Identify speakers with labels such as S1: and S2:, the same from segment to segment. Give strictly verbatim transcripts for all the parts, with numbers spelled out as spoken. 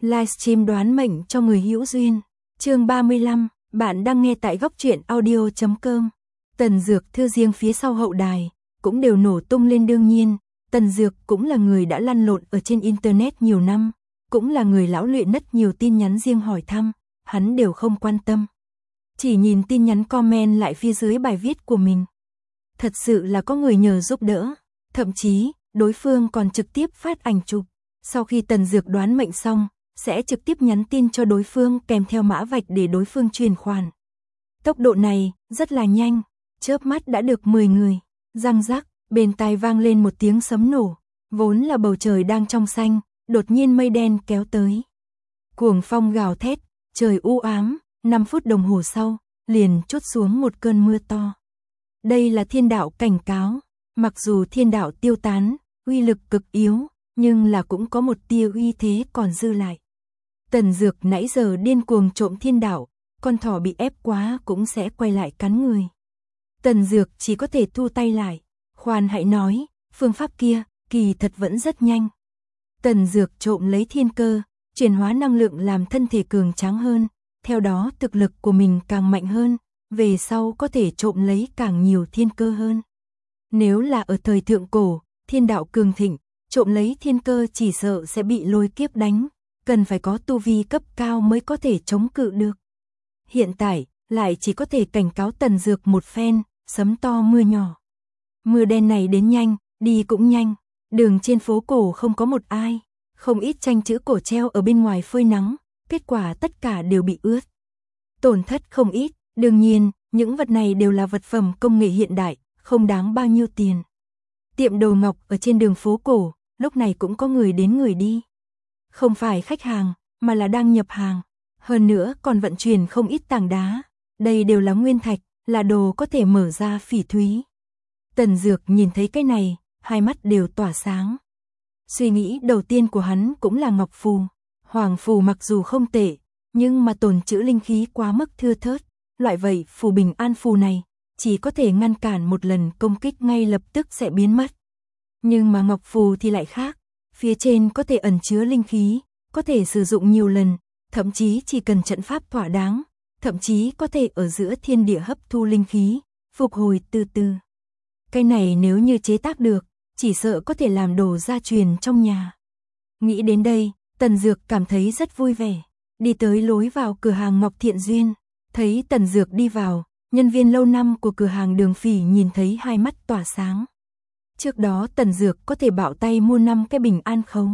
S1: Livestream đoán mệnh cho người hữu duyên. Chương ba mươi lăm, bạn đang nghe tại góc truyện audio chấm com. Tần Dược thư riêng phía sau hậu đài cũng đều nổ tung lên, đương nhiên, Tần Dược cũng là người đã lăn lộn ở trên internet nhiều năm, cũng là người lão luyện rất nhiều tin nhắn riêng hỏi thăm, hắn đều không quan tâm. Chỉ nhìn tin nhắn comment lại phía dưới bài viết của mình. Thật sự là có người nhờ giúp đỡ, thậm chí, đối phương còn trực tiếp phát ảnh chụp. Sau khi Tần Dược đoán mệnh xong, sẽ trực tiếp nhắn tin cho đối phương kèm theo mã vạch để đối phương chuyển khoản. Tốc độ này, rất là nhanh, chớp mắt đã được mười người. Răng rắc, bên tai vang lên một tiếng sấm nổ, vốn là bầu trời đang trong xanh, đột nhiên mây đen kéo tới. Cuồng phong gào thét, trời u ám, năm phút đồng hồ sau, liền trút xuống một cơn mưa to. Đây là thiên đạo cảnh cáo, mặc dù thiên đạo tiêu tán, uy lực cực yếu, nhưng là cũng có một tia uy thế còn dư lại. Tần Dược nãy giờ điên cuồng trộm thiên đạo, con thỏ bị ép quá cũng sẽ quay lại cắn người. Tần Dược chỉ có thể thu tay lại, khoan hãy nói, phương pháp kia, kỳ thật vẫn rất nhanh. Tần Dược trộm lấy thiên cơ, chuyển hóa năng lượng làm thân thể cường tráng hơn, theo đó thực lực của mình càng mạnh hơn, về sau có thể trộm lấy càng nhiều thiên cơ hơn. Nếu là ở thời thượng cổ, thiên đạo cường thịnh, trộm lấy thiên cơ chỉ sợ sẽ bị lôi kiếp đánh, cần phải có tu vi cấp cao mới có thể chống cự được. Hiện tại, lại chỉ có thể cảnh cáo Tần Dược một phen, sấm to mưa nhỏ. Mưa đen này đến nhanh, đi cũng nhanh, đường trên phố cổ không có một ai, không ít tranh chữ cổ treo ở bên ngoài phơi nắng, kết quả tất cả đều bị ướt. Tổn thất không ít, đương nhiên, những vật này đều là vật phẩm công nghệ hiện đại, không đáng bao nhiêu tiền. Tiệm đồ ngọc ở trên đường phố cổ, lúc này cũng có người đến người đi. Không phải khách hàng, mà là đang nhập hàng. Hơn nữa còn vận chuyển không ít tảng đá. Đây đều là nguyên thạch, là đồ có thể mở ra phỉ thúy. Tần Dược nhìn thấy cái này, hai mắt đều tỏa sáng. Suy nghĩ đầu tiên của hắn cũng là ngọc phù. Hoàng phù mặc dù không tệ, nhưng mà tồn trữ linh khí quá mức thưa thớt. Loại vậy phù bình an phù này, chỉ có thể ngăn cản một lần công kích ngay lập tức sẽ biến mất. Nhưng mà ngọc phù thì lại khác, phía trên có thể ẩn chứa linh khí, có thể sử dụng nhiều lần, thậm chí chỉ cần trận pháp thỏa đáng, thậm chí có thể ở giữa thiên địa hấp thu linh khí, phục hồi từ từ. Cái này nếu như chế tác được, chỉ sợ có thể làm đồ gia truyền trong nhà. Nghĩ đến đây, Tần Dược cảm thấy rất vui vẻ, đi tới lối vào cửa hàng Ngọc Thiện Duyên, thấy Tần Dược đi vào, nhân viên lâu năm của cửa hàng Đường Phỉ nhìn thấy hai mắt tỏa sáng. Trước đó Tần Dược có thể bảo tay mua năm cái bình an khấu.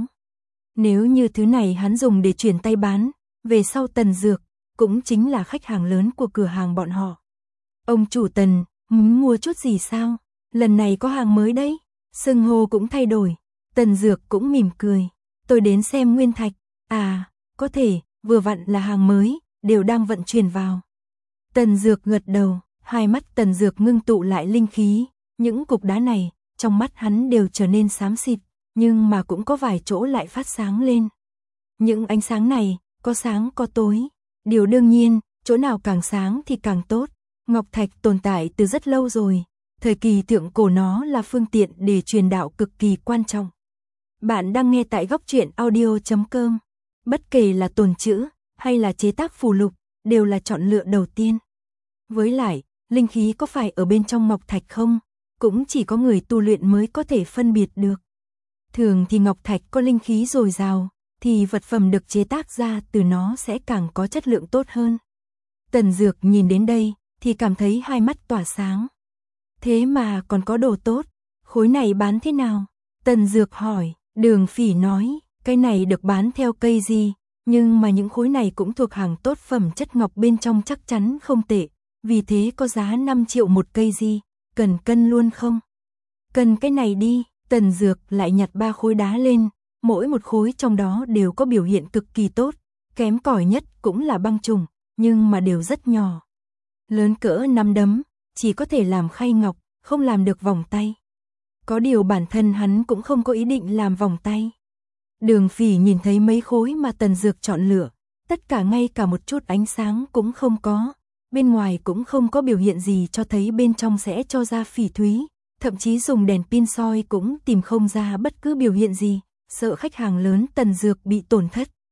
S1: Nếu như thứ này hắn dùng để chuyển tay bán, về sau Tần Dược cũng chính là khách hàng lớn của cửa hàng bọn họ. Ông chủ Tần, muốn mua chút gì sao? Lần này có hàng mới đấy. Xưng hô cũng thay đổi. Tần Dược cũng mỉm cười. Tôi đến xem nguyên thạch. À, có thể, vừa vặn là hàng mới, đều đang vận chuyển vào. Tần Dược gật đầu, hai mắt Tần Dược ngưng tụ lại linh khí. Những cục đá này, trong mắt hắn đều trở nên xám xịt, nhưng mà cũng có vài chỗ lại phát sáng lên. Những ánh sáng này, có sáng có tối. Điều đương nhiên, chỗ nào càng sáng thì càng tốt. Ngọc thạch tồn tại từ rất lâu rồi. Thời kỳ thượng cổ nó là phương tiện để truyền đạo cực kỳ quan trọng. Bạn đang nghe tại góc truyện audio chấm com. Bất kể là tồn trữ hay là chế tác phù lục, đều là chọn lựa đầu tiên. Với lại, linh khí có phải ở bên trong ngọc thạch không? Cũng chỉ có người tu luyện mới có thể phân biệt được. Thường thì ngọc thạch có linh khí dồi dào, thì vật phẩm được chế tác ra từ nó sẽ càng có chất lượng tốt hơn. Tần Dược nhìn đến đây, thì cảm thấy hai mắt tỏa sáng. Thế mà còn có đồ tốt, khối này bán thế nào? Tần Dược hỏi, Đường Phỉ nói, cái này được bán theo cây gì, nhưng mà những khối này cũng thuộc hàng tốt phẩm, chất ngọc bên trong chắc chắn không tệ, vì thế có giá năm triệu một cây gì, cần cân luôn không? Cần cái này đi. Tần Dược lại nhặt ba khối đá lên, mỗi một khối trong đó đều có biểu hiện cực kỳ tốt, kém cỏi nhất cũng là băng trùng, nhưng mà đều rất nhỏ. Lớn cỡ nắm đấm, chỉ có thể làm khay ngọc, không làm được vòng tay. Có điều bản thân hắn cũng không có ý định làm vòng tay. Đường Phỉ nhìn thấy mấy khối mà Tần Dược chọn lựa, tất cả ngay cả một chút ánh sáng cũng không có, bên ngoài cũng không có biểu hiện gì cho thấy bên trong sẽ cho ra phỉ thúy. Thậm chí dùng đèn pin soi cũng tìm không ra bất cứ biểu hiện gì, sợ khách hàng lớn Tần Dược bị tổn thất,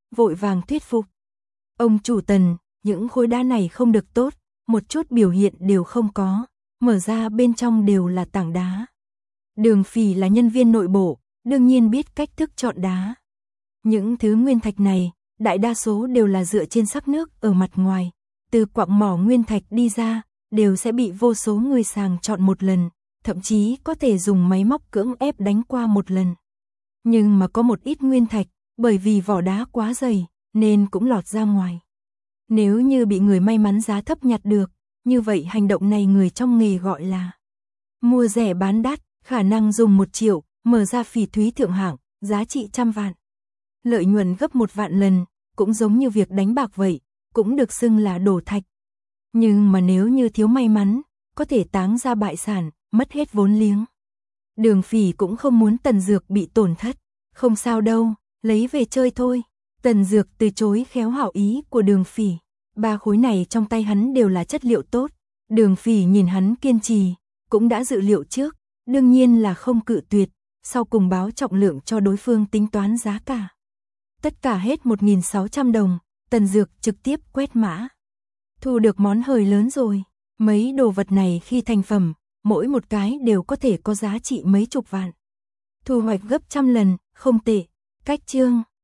S1: vội vàng thuyết phục. Ông chủ Tần, những khối đá này không được tốt, một chút biểu hiện đều không có, mở ra bên trong đều là tảng đá. Đường Phỉ là nhân viên nội bộ, đương nhiên biết cách thức chọn đá. Những thứ nguyên thạch này, đại đa số đều là dựa trên sắc nước ở mặt ngoài, từ quặng mỏ nguyên thạch đi ra, đều sẽ bị vô số người sàng chọn một lần, thậm chí có thể dùng máy móc cưỡng ép đánh qua một lần. Nhưng mà có một ít nguyên thạch, bởi vì vỏ đá quá dày, nên cũng lọt ra ngoài. Nếu như bị người may mắn giá thấp nhặt được, như vậy hành động này người trong nghề gọi là mua rẻ bán đắt, khả năng dùng một triệu, mở ra phỉ thúy thượng hạng, giá trị trăm vạn. Lợi nhuận gấp một vạn lần, cũng giống như việc đánh bạc vậy, cũng được xưng là đổ thạch. Nhưng mà nếu như thiếu may mắn, có thể táng ra bại sản, mất hết vốn liếng. Đường Phỉ cũng không muốn Tần Dược bị tổn thất, không sao đâu, lấy về chơi thôi. Tần Dược từ chối khéo hảo ý của Đường Phỉ, ba khối này trong tay hắn đều là chất liệu tốt. Đường Phỉ nhìn hắn kiên trì, cũng đã dự liệu trước, đương nhiên là không cự tuyệt, sau cùng báo trọng lượng cho đối phương tính toán giá cả. Tất cả hết một nghìn sáu trăm đồng, Tần Dược trực tiếp quét mã. Thu được món hời lớn rồi, mấy đồ vật này khi thành phẩm, mỗi một cái đều có thể có giá trị mấy chục vạn. Thu hoạch gấp trăm lần, không tệ. Cách chương